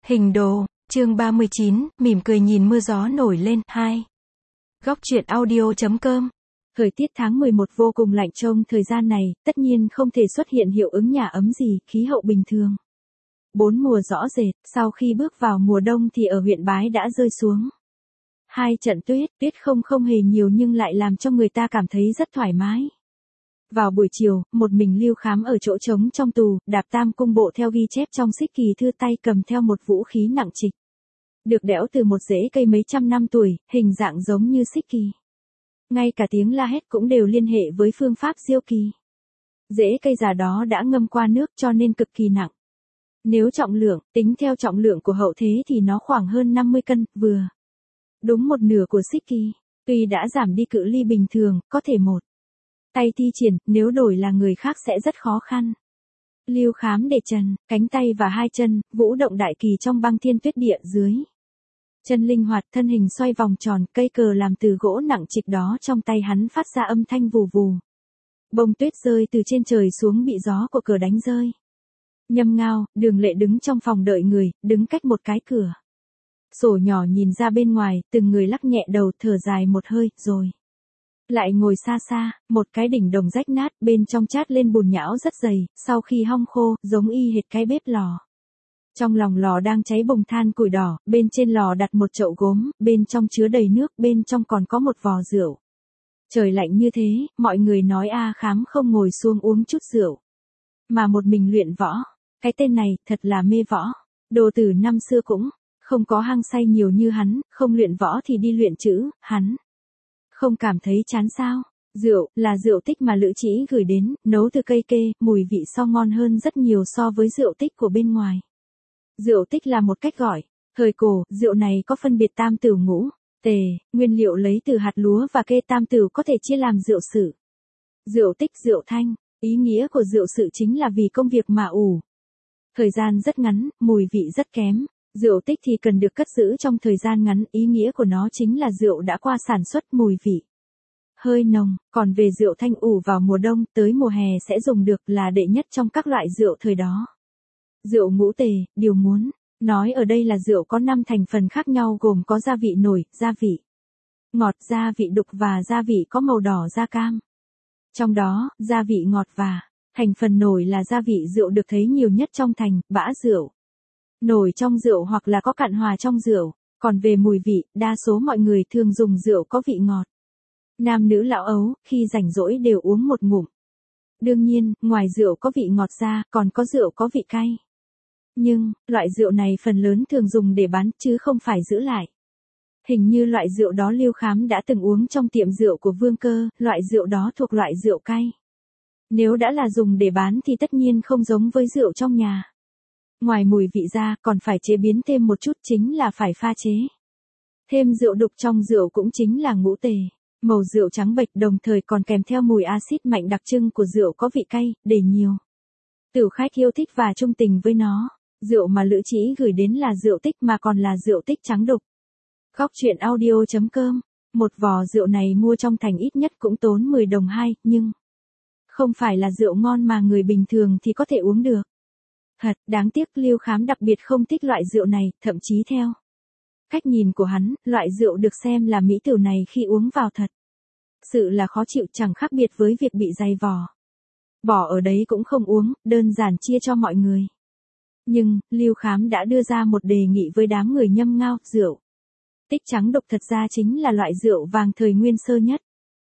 Hình đồ, chương 39, mỉm cười nhìn mưa gió nổi lên, 2. Góc truyện audio.com. Thời tiết tháng 11 vô cùng lạnh trong thời gian này, tất nhiên không thể xuất hiện hiệu ứng nhà ấm gì, khí hậu bình thường. 4 mùa rõ rệt, sau khi bước vào mùa đông thì ở huyện Bái đã rơi xuống 2 trận tuyết, tuyết không hề nhiều nhưng lại làm cho người ta cảm thấy rất thoải mái. Vào buổi chiều, một mình Lưu Khám ở chỗ trống trong tù, đạp tam cung bộ theo ghi chép trong xích kỳ thư, tay cầm theo một vũ khí nặng trịch. Được đẽo từ một rễ cây mấy trăm năm tuổi, hình dạng giống như xích kỳ. Ngay cả tiếng la hét cũng đều liên hệ với phương pháp diêu kỳ. Rễ cây già đó đã ngâm qua nước cho nên cực kỳ nặng. Nếu trọng lượng, tính theo trọng lượng của hậu thế thì nó khoảng hơn 50 cân, vừa đúng một nửa của xích kỳ. Tuy đã giảm đi cự ly bình thường, có thể một tay thi triển, nếu đổi là người khác sẽ rất khó khăn. Lưu Khám để trần, cánh tay và hai chân, vũ động đại kỳ trong băng thiên tuyết địa dưới. Chân linh hoạt, thân hình xoay vòng tròn, cây cờ làm từ gỗ nặng trịch đó trong tay hắn phát ra âm thanh vù vù. Bông tuyết rơi từ trên trời xuống bị gió của cờ đánh rơi. Nhâm Ngao, Đường Lệ đứng trong phòng đợi người, đứng cách một cái cửa sổ nhỏ nhìn ra bên ngoài, từng người lắc nhẹ đầu, thở dài một hơi, rồi lại ngồi xa xa, một cái đỉnh đồng rách nát, bên trong chát lên bùn nhão rất dày, sau khi hong khô, giống y hệt cái bếp lò. Trong lòng lò đang cháy bùng than củi đỏ, bên trên lò đặt một chậu gốm, bên trong chứa đầy nước, bên trong còn có một vò rượu. Trời lạnh như thế, mọi người nói A Khám không ngồi xuống uống chút rượu, mà một mình luyện võ. Cái tên này, thật là mê võ. Đồ Tử năm xưa cũng không có hăng say nhiều như hắn, không luyện võ thì đi luyện chữ, hắn không cảm thấy chán sao. Rượu, là rượu tích mà Lữ Trĩ gửi đến, nấu từ cây kê, mùi vị so ngon hơn rất nhiều so với rượu tích của bên ngoài. Rượu tích là một cách gọi. Thời cổ, rượu này có phân biệt tam tửu ngũ, tề, nguyên liệu lấy từ hạt lúa và kê, tam tửu có thể chia làm rượu sử, rượu tích, rượu thanh. Ý nghĩa của rượu sử chính là vì công việc mà ủ thời gian rất ngắn, mùi vị rất kém. Rượu tích thì cần được cất giữ trong thời gian ngắn, ý nghĩa của nó chính là rượu đã qua sản xuất, mùi vị hơi nồng. Còn về rượu thanh ủ vào mùa đông, tới mùa hè sẽ dùng được, là đệ nhất trong các loại rượu thời đó. Rượu ngũ tề, điều muốn nói ở đây là rượu có 5 thành phần khác nhau gồm có gia vị nổi, gia vị ngọt, gia vị đục và gia vị có màu đỏ da cam. Trong đó, gia vị ngọt và thành phần nổi là gia vị rượu được thấy nhiều nhất trong thành, bã rượu, nổi trong rượu hoặc là có cặn hòa trong rượu. Còn về mùi vị, đa số mọi người thường dùng rượu có vị ngọt. Nam nữ lão ấu, khi rảnh rỗi đều uống một ngụm. Đương nhiên, ngoài rượu có vị ngọt ra, còn có rượu có vị cay. Nhưng, loại rượu này phần lớn thường dùng để bán, chứ không phải giữ lại. Hình như loại rượu đó Lưu Khám đã từng uống trong tiệm rượu của Vương Cơ, loại rượu đó thuộc loại rượu cay. Nếu đã là dùng để bán thì tất nhiên không giống với rượu trong nhà. Ngoài mùi vị ra, còn phải chế biến thêm một chút, chính là phải pha chế thêm rượu đục trong rượu, cũng chính là ngũ tề. Màu rượu trắng bệch, đồng thời còn kèm theo mùi axit mạnh đặc trưng của rượu có vị cay, để nhiều tửu khách yêu thích và trung tình với nó. Rượu mà Lữ Trĩ gửi đến là rượu tích, mà còn là rượu tích trắng đục. Góc truyện audio.com. Một vò rượu này mua trong thành ít nhất cũng tốn 10 đồng 2, nhưng không phải là rượu ngon mà người bình thường thì có thể uống được. Thật, đáng tiếc Lưu Khám đặc biệt không thích loại rượu này, thậm chí theo cách nhìn của hắn, loại rượu được xem là mỹ tửu này khi uống vào thật sự là khó chịu, chẳng khác biệt với việc bị dày vò. Bỏ ở đấy cũng không uống, đơn giản chia cho mọi người. Nhưng, Lưu Khám đã đưa ra một đề nghị với đám người Nhâm Ngao, rượu tích trắng đục thật ra chính là loại rượu vàng thời nguyên sơ nhất.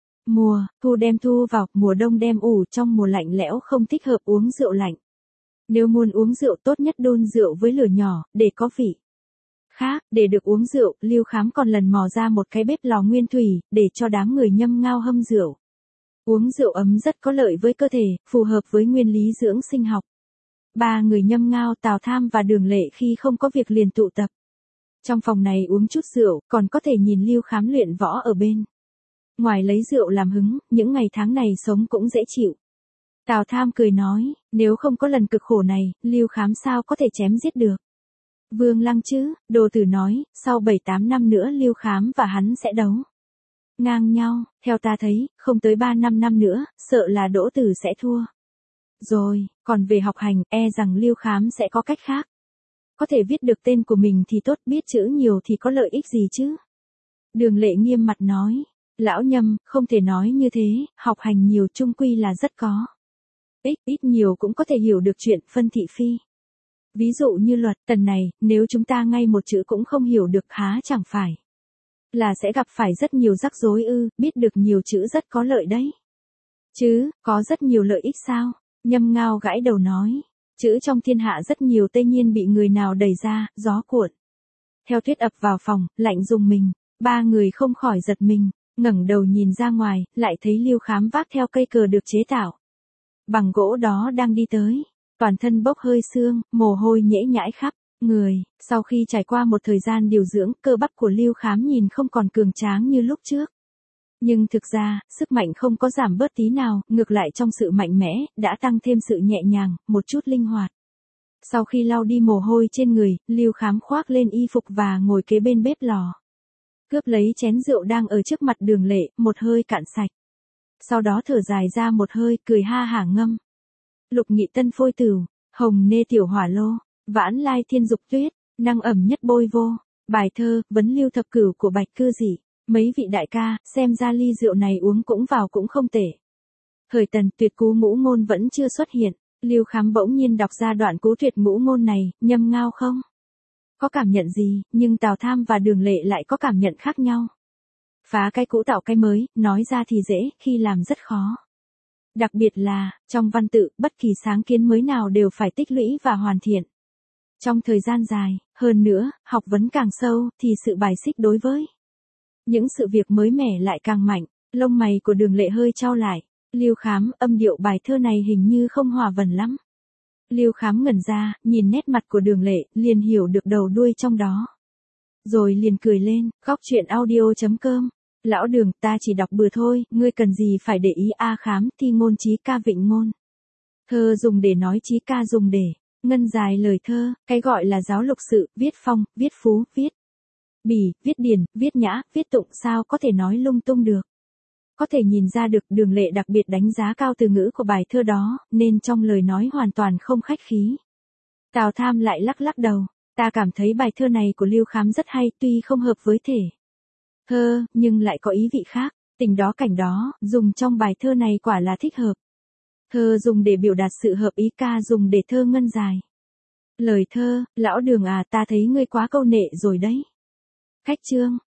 Mùa thu đem thu vào, mùa đông đem ủ, trong mùa lạnh lẽo không thích hợp uống rượu lạnh. Nếu muốn uống rượu tốt nhất đun rượu với lửa nhỏ, để có vị khác. Để được uống rượu, Lưu Khám còn lần mò ra một cái bếp lò nguyên thủy, để cho đám người Nhâm Ngao hâm rượu. Uống rượu ấm rất có lợi với cơ thể, phù hợp với nguyên lý dưỡng sinh học. 3 người Nhâm Ngao, Tào Tham và Đường Lệ khi không có việc liền tụ tập trong phòng này uống chút rượu, còn có thể nhìn Lưu Khám luyện võ ở bên ngoài lấy rượu làm hứng, những ngày tháng này sống cũng dễ chịu. Tào Tham cười nói, nếu không có lần cực khổ này, Lưu Khám sao có thể chém giết được Vương Lăng chứ. Đồ Tử nói, sau 7-8 năm nữa Lưu Khám và hắn sẽ đấu ngang nhau, theo ta thấy, không tới 3-5 năm nữa, sợ là Đỗ Tử sẽ thua rồi. Còn về học hành, e rằng Lưu Khám sẽ có cách khác. có thể viết được tên của mình thì tốt, biết chữ nhiều thì có lợi ích gì chứ? Đường Lệ nghiêm mặt nói, lão Nhâm, không thể nói như thế, học hành nhiều chung quy là rất có. Ít nhiều cũng có thể hiểu được chuyện phân thị phi. Ví dụ như luật tần này, nếu chúng ta ngay một chữ cũng không hiểu được há chẳng phải là sẽ gặp phải rất nhiều rắc rối ư, biết được nhiều chữ rất có lợi đấy. Chứ, có rất nhiều lợi ích sao? Nhâm Ngao gãi đầu nói, chữ trong thiên hạ rất nhiều, tất nhiên bị người nào đẩy ra, gió cuộn. Theo Tuyết ập vào phòng, lạnh rùng mình, ba người không khỏi giật mình, ngẩng đầu nhìn ra ngoài, lại thấy Lưu Khám vác theo cây cờ được chế tạo bằng gỗ đó đang đi tới, toàn thân bốc hơi sương, mồ hôi nhễ nhãi khắp người. Sau khi trải qua một thời gian điều dưỡng, cơ bắp của Lưu Khám nhìn không còn cường tráng như lúc trước. Nhưng thực ra, sức mạnh không có giảm bớt tí nào, ngược lại trong sự mạnh mẽ, đã tăng thêm sự nhẹ nhàng, một chút linh hoạt. Sau khi lau đi mồ hôi trên người, Lưu Khám khoác lên y phục và ngồi kế bên bếp lò. Cướp lấy chén rượu đang ở trước mặt Đường Lệ, một hơi cạn sạch. Sau đó thở dài ra một hơi, cười ha hả ngâm. Lục nghị tân phôi tửu, hồng nê tiểu hỏa lô, vãn lai thiên dục tuyết, năng ẩm nhất bôi vô. Bài thơ, vấn lưu thập cửu của Bạch Cư Dị. Mấy vị đại ca, xem ra ly rượu này uống cũng vào cũng không tệ. Thời Tần, tuyệt cú ngũ ngôn vẫn chưa xuất hiện. Lưu Khám bỗng nhiên đọc ra đoạn cú tuyệt ngũ ngôn này, Nhâm Ngao không có cảm nhận gì, nhưng Tào Tham và Đường Lệ lại có cảm nhận khác nhau. Phá cái cũ tạo cái mới, nói ra thì dễ, khi làm rất khó. Đặc biệt là, trong văn tự, bất kỳ sáng kiến mới nào đều phải tích lũy và hoàn thiện trong thời gian dài. Hơn nữa, học vấn càng sâu, thì sự bài xích đối với những sự việc mới mẻ lại càng mạnh. Lông mày của Đường Lệ hơi chau lại. Lưu Khám, âm điệu bài thơ này hình như không hòa vần lắm. Lưu Khám ngẩn ra, nhìn nét mặt của Đường Lệ, liền hiểu được đầu đuôi trong đó. Rồi liền cười lên, góc chuyện audio.com. Lão Đường, ta chỉ đọc bừa thôi, ngươi cần gì phải để ý. A Khám, thi ngôn chí ca vịnh ngôn. Thơ dùng để nói, chí ca dùng để ngân dài lời thơ. Cái gọi là giáo lục sự, viết phong, viết phú, viết bỉ, viết điển, viết nhã, viết tụng, sao có thể nói lung tung được. Có thể nhìn ra được Đường Lệ đặc biệt đánh giá cao từ ngữ của bài thơ đó, nên trong lời nói hoàn toàn không khách khí. Tào Tham lại lắc lắc đầu, ta cảm thấy bài thơ này của Lưu Khám rất hay, tuy không hợp với thể thơ, nhưng lại có ý vị khác, tình đó cảnh đó, dùng trong bài thơ này quả là thích hợp. Thơ dùng để biểu đạt sự hợp ý, ca dùng để thơ ngân dài. Lời thơ, lão Đường à, ta thấy ngươi quá câu nệ rồi đấy. Khách chương.